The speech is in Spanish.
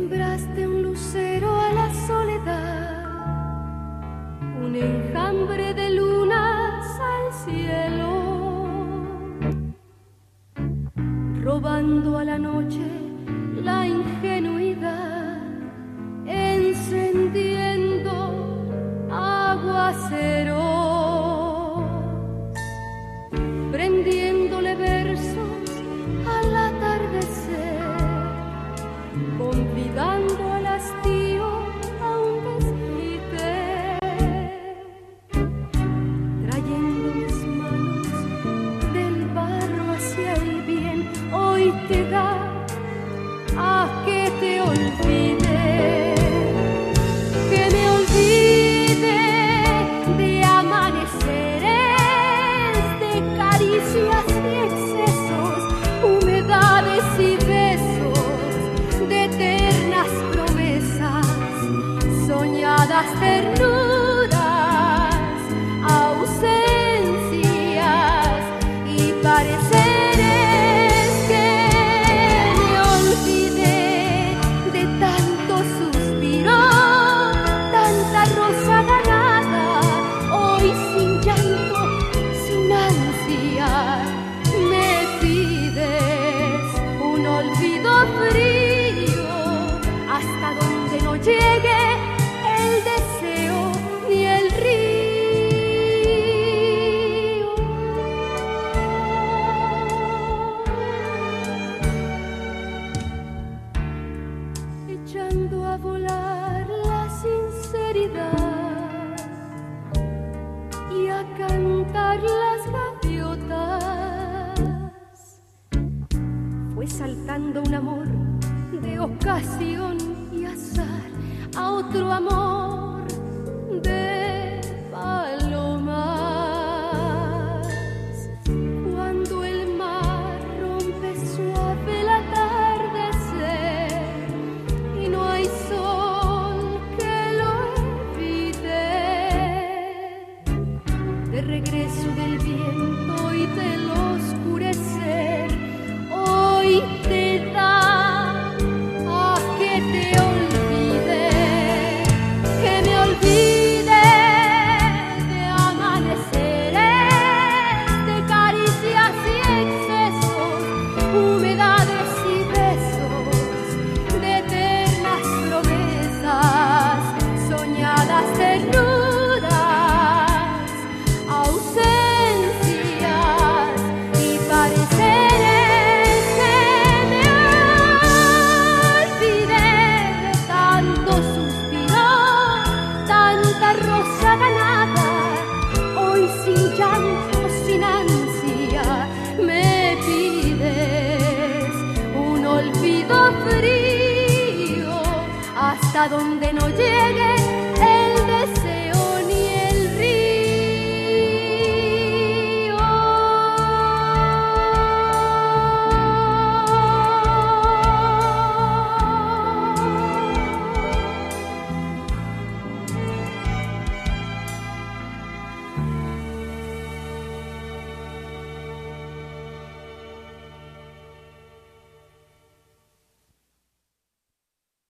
Sembraste un lucero a la soledad, un enjambre de lunas al cielo, robando a la noche la ingenuidad, encendiendo aguaceros, prendiéndole versos al atardecer, convidando al hastío a un desquite, trayendo mis manos del barro hacia el bien. Hoy te da a que te olvide, que me olvide de amaneceres, de caricias y excesos, humedades y besos, de eternas promesas, soñadas ternuras, ausencias y pareceres. Que me olvide de tanto suspiro, tanta rosa ganada, hoy sin llanto, sin ansia, me pides un olvido frío, hasta donde no llegue el deseo ni el río. Echando a volar la sinceridad y a cantar las gaviotas, fue saltando un amor de ocasión y azar a otro amor de palomas. Cuando el mar rompe suave el atardecer y no hay sol que lo evite, de regreso del viento y del oscurecer, hoy te da a que te olvide, que me olvide de amaneceres, de caricias y excesos, humedades y besos, de eternas promesas, soñadas ternuras, ausencias y pareceres. Que me olvide de tanto suspiro, tanta rosa ganada, hoy sin llanto, sin ansia, me pides un olvido frío, hasta donde no